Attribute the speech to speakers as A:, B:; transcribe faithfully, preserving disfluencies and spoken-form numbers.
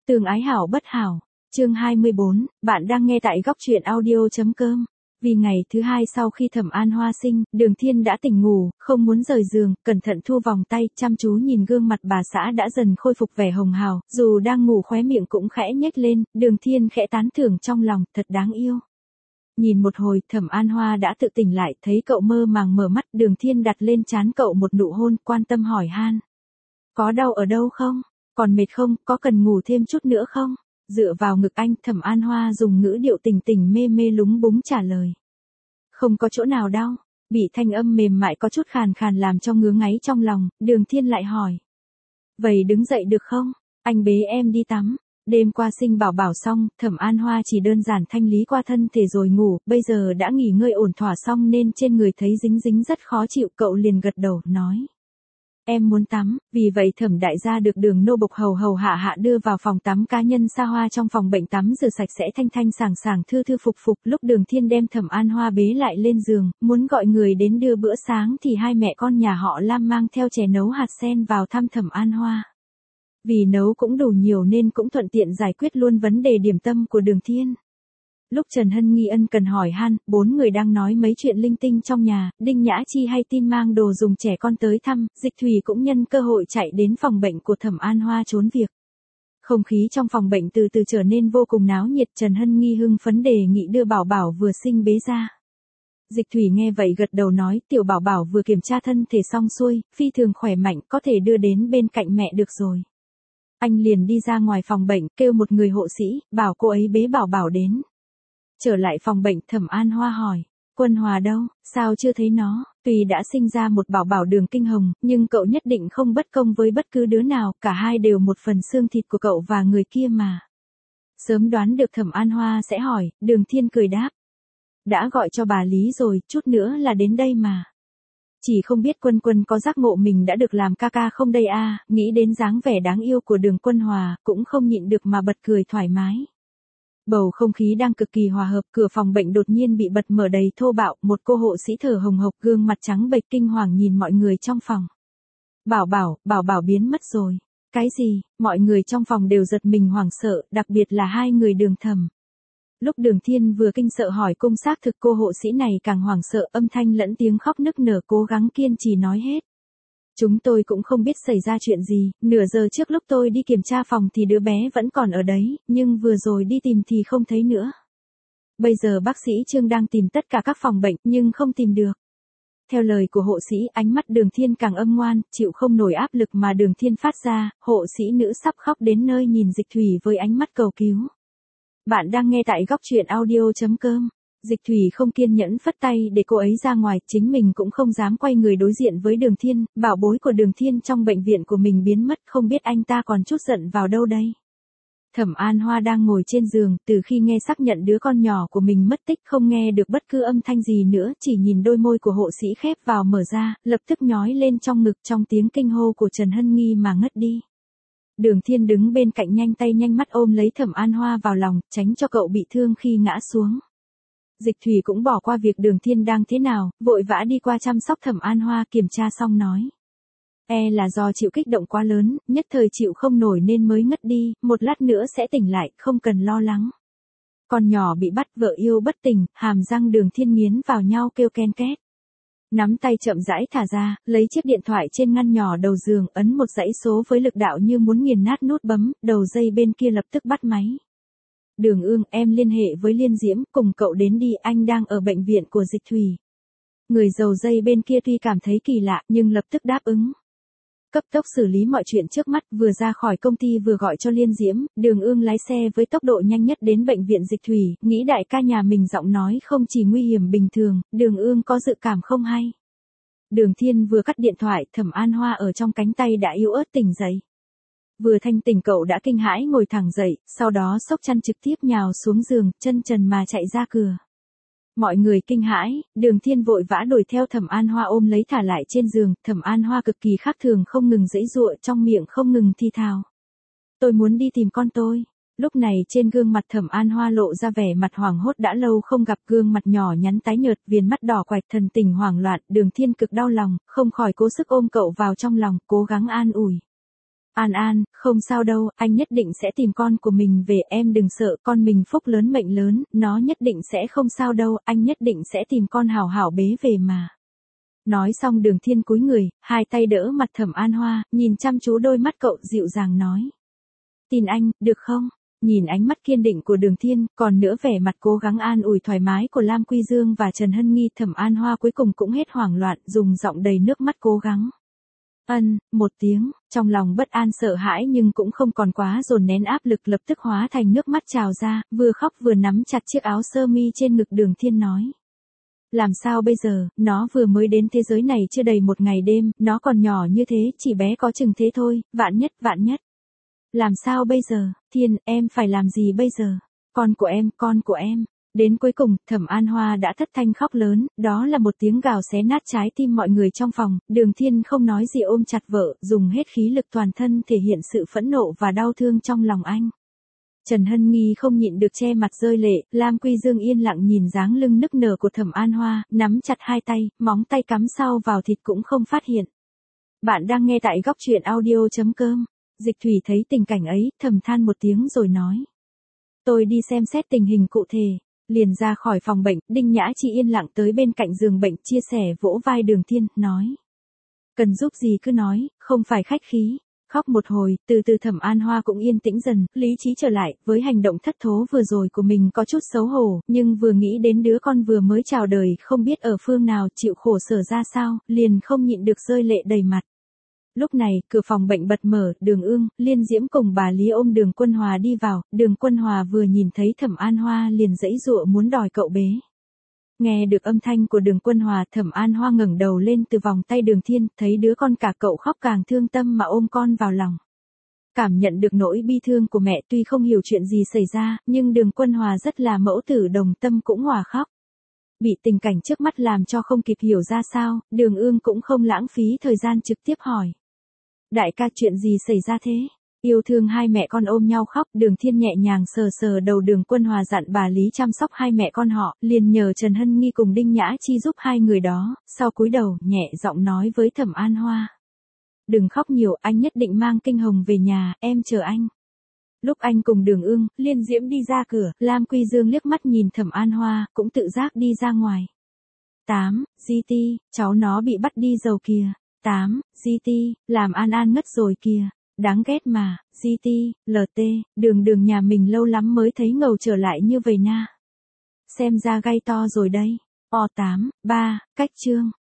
A: Tương ái hảo bất hảo. Chương hai mươi bốn, bạn đang nghe tại góc truyện audio.com. Vì ngày thứ hai sau khi Thẩm An Hoa sinh, Đường Thiên đã tỉnh ngủ, không muốn rời giường, cẩn thận thu vòng tay, chăm chú nhìn gương mặt bà xã đã dần khôi phục vẻ hồng hào, dù đang ngủ khóe miệng cũng khẽ nhếch lên, Đường Thiên khẽ tán thưởng trong lòng, thật đáng yêu. Nhìn một hồi, Thẩm An Hoa đã tự tỉnh lại, thấy cậu mơ màng mở mắt, Đường Thiên đặt lên trán cậu một nụ hôn, quan tâm hỏi han. Có đau ở đâu không? Còn mệt không? Có cần ngủ thêm chút nữa không? Dựa vào ngực anh, Thẩm An Hoa dùng ngữ điệu tình tình mê mê lúng búng trả lời. Không có chỗ nào đau. Bị thanh âm mềm mại có chút khàn khàn làm cho ngứa ngáy trong lòng, Đường Thiên lại hỏi. Vậy đứng dậy được không? Anh bế em đi tắm. Đêm qua sinh bảo bảo xong, Thẩm An Hoa chỉ đơn giản thanh lý qua thân thể rồi ngủ, bây giờ đã nghỉ ngơi ổn thỏa xong nên trên người thấy dính dính rất khó chịu, cậu liền gật đầu, nói. Em muốn tắm, vì vậy Thẩm đại gia được Đường nô bộc hầu hầu hạ hạ đưa vào phòng tắm cá nhân xa hoa trong phòng bệnh tắm rửa sạch sẽ thanh thanh sảng sảng thư thư phục phục. Lúc Đường Thiên đem Thẩm An Hoa bế lại lên giường, muốn gọi người đến đưa bữa sáng thì hai mẹ con nhà họ Lam mang theo chè nấu hạt sen vào thăm Thẩm An Hoa. Vì nấu cũng đủ nhiều nên cũng thuận tiện giải quyết luôn vấn đề điểm tâm của Đường Thiên. Lúc Trần Hân Nghi ân cần hỏi han, bốn người đang nói mấy chuyện linh tinh trong nhà, Đinh Nhã Chi hay tin mang đồ dùng trẻ con tới thăm, Dịch Thủy cũng nhân cơ hội chạy đến phòng bệnh của Thẩm An Hoa trốn việc. Không khí trong phòng bệnh từ từ trở nên vô cùng náo nhiệt, Trần Hân Nghi hưng phấn đề nghị đưa bảo bảo vừa sinh bế ra. Dịch Thủy nghe vậy gật đầu nói, tiểu bảo bảo vừa kiểm tra thân thể xong xuôi, phi thường khỏe mạnh, có thể đưa đến bên cạnh mẹ được rồi. Anh liền đi ra ngoài phòng bệnh, kêu một người hộ sĩ, bảo cô ấy bế bảo bảo đến. Trở lại phòng bệnh, Thẩm An Hoa hỏi, Quân Hòa đâu, sao chưa thấy nó? Tuy đã sinh ra một bảo bảo Đường Kinh Hồng, nhưng cậu nhất định không bất công với bất cứ đứa nào, cả hai đều một phần xương thịt của cậu và người kia mà. Sớm đoán được Thẩm An Hoa sẽ hỏi, Đường Thiên cười đáp. Đã gọi cho bà Lý rồi, chút nữa là đến đây mà. Chỉ không biết Quân Quân có giác ngộ mình đã được làm ca ca không đây a à, nghĩ đến dáng vẻ đáng yêu của Đường Quân Hòa, cũng không nhịn được mà bật cười thoải mái. Bầu không khí đang cực kỳ hòa hợp, cửa phòng bệnh đột nhiên bị bật mở đầy thô bạo, một cô hộ sĩ thở hồng hộc, gương mặt trắng bệch kinh hoàng nhìn mọi người trong phòng. Bảo bảo, bảo bảo biến mất rồi. Cái gì? Mọi người trong phòng đều giật mình hoảng sợ, đặc biệt là hai người Đường Thẩm. Lúc Đường Thiên vừa kinh sợ hỏi cung xác thực, cô hộ sĩ này càng hoảng sợ, âm thanh lẫn tiếng khóc nức nở cố gắng kiên trì nói hết. Chúng tôi cũng không biết xảy ra chuyện gì, nửa giờ trước lúc tôi đi kiểm tra phòng thì đứa bé vẫn còn ở đấy, nhưng vừa rồi đi tìm thì không thấy nữa. Bây giờ bác sĩ Trương đang tìm tất cả các phòng bệnh nhưng không tìm được. Theo lời của hộ sĩ, ánh mắt Đường Thiên càng âm ngoan, chịu không nổi áp lực mà Đường Thiên phát ra, hộ sĩ nữ sắp khóc đến nơi nhìn Dịch Thủy với ánh mắt cầu cứu. Bạn đang nghe tại góc truyện audio.com. Dịch Thủy không kiên nhẫn phất tay để cô ấy ra ngoài, chính mình cũng không dám quay người đối diện với Đường Thiên, bảo bối của Đường Thiên trong bệnh viện của mình biến mất, không biết anh ta còn chút giận vào đâu đây. Thẩm An Hoa đang ngồi trên giường, từ khi nghe xác nhận đứa con nhỏ của mình mất tích không nghe được bất cứ âm thanh gì nữa, chỉ nhìn đôi môi của hộ sĩ khép vào mở ra, lập tức nhói lên trong ngực trong tiếng kinh hô của Trần Hân Nghi mà ngất đi. Đường Thiên đứng bên cạnh nhanh tay nhanh mắt ôm lấy Thẩm An Hoa vào lòng, tránh cho cậu bị thương khi ngã xuống. Dịch Thủy cũng bỏ qua việc Đường Thiên đang thế nào, vội vã đi qua chăm sóc Thẩm An Hoa, kiểm tra xong nói. E là do chịu kích động quá lớn, nhất thời chịu không nổi nên mới ngất đi, một lát nữa sẽ tỉnh lại, không cần lo lắng. Con nhỏ bị bắt, vợ yêu bất tỉnh, hàm răng Đường Thiên nghiến vào nhau kêu ken két. Nắm tay chậm rãi thả ra, lấy chiếc điện thoại trên ngăn nhỏ đầu giường, ấn một dãy số với lực đạo như muốn nghiền nát nút bấm, đầu dây bên kia lập tức bắt máy. Đường Ương, em liên hệ với Liên Diễm, cùng cậu đến đi, anh đang ở bệnh viện của Dịch Thủy. Người giầu dây bên kia tuy cảm thấy kỳ lạ, nhưng lập tức đáp ứng. Cấp tốc xử lý mọi chuyện trước mắt, vừa ra khỏi công ty vừa gọi cho Liên Diễm, Đường Ương lái xe với tốc độ nhanh nhất đến bệnh viện Dịch Thủy, nghĩ đại ca nhà mình giọng nói không chỉ nguy hiểm bình thường, Đường Ương có dự cảm không hay. Đường Thiên vừa cắt điện thoại, Thẩm An Hoa ở trong cánh tay đã yếu ớt tỉnh dậy. Vừa thanh tỉnh cậu đã kinh hãi ngồi thẳng dậy, sau đó xốc chăn trực tiếp nhào xuống giường, chân trần mà chạy ra cửa. Mọi người kinh hãi, Đường Thiên vội vã đuổi theo Thẩm An Hoa ôm lấy thả lại trên giường, Thẩm An Hoa cực kỳ khác thường không ngừng giãy giụa trong miệng không ngừng thì thào. Tôi muốn đi tìm con tôi. Lúc này trên gương mặt Thẩm An Hoa lộ ra vẻ mặt hoảng hốt, đã lâu không gặp, gương mặt nhỏ nhắn tái nhợt, viền mắt đỏ quạch, thần tình hoảng loạn, Đường Thiên cực đau lòng, không khỏi cố sức ôm cậu vào trong lòng, cố gắng an ủi. An An, không sao đâu, anh nhất định sẽ tìm con của mình về, em đừng sợ, con mình phúc lớn mệnh lớn, nó nhất định sẽ không sao đâu, anh nhất định sẽ tìm con hảo hảo bế về mà. Nói xong Đường Thiên cúi người, hai tay đỡ mặt Thẩm An Hoa, nhìn chăm chú đôi mắt cậu dịu dàng nói. Tin anh, được không? Nhìn ánh mắt kiên định của Đường Thiên, còn nữa vẻ mặt cố gắng an ủi thoải mái của Lam Quy Dương và Trần Hân Nghi, Thẩm An Hoa cuối cùng cũng hết hoảng loạn, dùng giọng đầy nước mắt cố gắng. Ân, một tiếng, trong lòng bất an sợ hãi nhưng cũng không còn quá dồn nén áp lực lập tức hóa thành nước mắt trào ra, vừa khóc vừa nắm chặt chiếc áo sơ mi trên ngực Đường Thiên nói. Làm sao bây giờ, nó vừa mới đến thế giới này chưa đầy một ngày đêm, nó còn nhỏ như thế, chỉ bé có chừng thế thôi, vạn nhất, vạn nhất. Làm sao bây giờ, Thiên, em phải làm gì bây giờ? Con của em, con của em. Đến cuối cùng, Thẩm An Hoa đã thất thanh khóc lớn, đó là một tiếng gào xé nát trái tim mọi người trong phòng, Đường Thiên không nói gì ôm chặt vợ, dùng hết khí lực toàn thân thể hiện sự phẫn nộ và đau thương trong lòng anh. Trần Hân Nghi không nhịn được che mặt rơi lệ, Lam Quy Dương yên lặng nhìn dáng lưng nức nở của Thẩm An Hoa, nắm chặt hai tay, móng tay cắm sau vào thịt cũng không phát hiện. Bạn đang nghe tại góc truyện audio chấm com. Dịch Thủy thấy tình cảnh ấy, thầm than một tiếng rồi nói. Tôi đi xem xét tình hình cụ thể. Liền ra khỏi phòng bệnh, Đinh Nhã Chi yên lặng tới bên cạnh giường bệnh chia sẻ vỗ vai Đường Thiên, nói. Cần giúp gì cứ nói, không phải khách khí. Khóc một hồi, từ từ Thẩm An Hoa cũng yên tĩnh dần, lý trí trở lại, với hành động thất thố vừa rồi của mình có chút xấu hổ, nhưng vừa nghĩ đến đứa con vừa mới chào đời không biết ở phương nào chịu khổ sở ra sao, liền không nhịn được rơi lệ đầy mặt. Lúc này, cửa phòng bệnh bật mở, Đường Ương, Liên Diễm cùng bà Lý ôm Đường Quân Hòa đi vào, Đường Quân Hòa vừa nhìn thấy Thẩm An Hoa liền giãy giụa muốn đòi cậu bế. Nghe được âm thanh của Đường Quân Hòa, Thẩm An Hoa ngẩng đầu lên từ vòng tay Đường Thiên, thấy đứa con cả cậu khóc càng thương tâm mà ôm con vào lòng. Cảm nhận được nỗi bi thương của mẹ, tuy không hiểu chuyện gì xảy ra, nhưng Đường Quân Hòa rất là mẫu tử đồng tâm cũng hòa khóc. Bị tình cảnh trước mắt làm cho không kịp hiểu ra sao, Đường Ương cũng không lãng phí thời gian trực tiếp hỏi. Đại ca, chuyện gì xảy ra thế? Yêu thương hai mẹ con ôm nhau khóc, Đường Thiên nhẹ nhàng sờ sờ đầu Đường Quân Hòa dặn bà Lý chăm sóc hai mẹ con họ, liền nhờ Trần Hân Nghi cùng Đinh Nhã Chi giúp hai người đó, sau cúi đầu, nhẹ giọng nói với Thẩm An Hoa. Đừng khóc nhiều, anh nhất định mang Kinh Hồng về nhà, em chờ anh. Lúc anh cùng Đường Ương, Liên Diễm đi ra cửa, Lam Quy Dương liếc mắt nhìn Thẩm An Hoa, cũng tự giác đi ra ngoài. tám. giê tê, cháu nó bị bắt đi dầu kìa. tám. giê tê, làm An An ngất rồi kìa. Đáng ghét mà, giê tê, lờ tê, Đường Đường nhà mình lâu lắm mới thấy ngầu trở lại như vậy na. Xem ra gai to rồi đây. O tám. ba. Cách chương.